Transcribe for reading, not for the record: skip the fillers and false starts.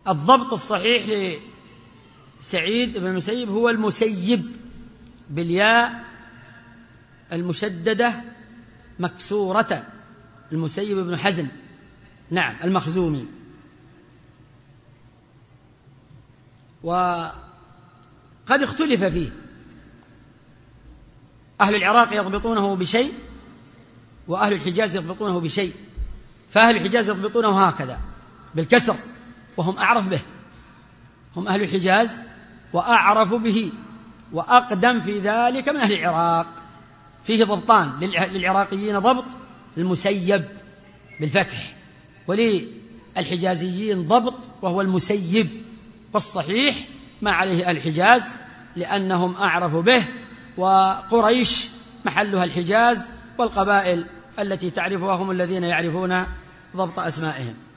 الضبط الصحيح لسعيد بن المسيب هو المسيب بالياء المشددة مكسورة، المسيب بن حزن، نعم، المخزومي. وقد اختلف فيه، أهل العراق يضبطونه بشيء وأهل الحجاز يضبطونه بشيء، فأهل الحجاز يضبطونه هكذا بالكسر وهم أعرف به، هم أهل الحجاز وأعرف به وأقدم في ذلك من أهل العراق. فيه ضبطان للعراقيين، ضبط المسيب بالفتح، وللحجازيين ضبط وهو المسيب، والصحيح ما عليه الحجاز لأنهم أعرف به، وقريش محلها الحجاز، والقبائل التي تعرفها هم الذين يعرفون ضبط أسمائهم.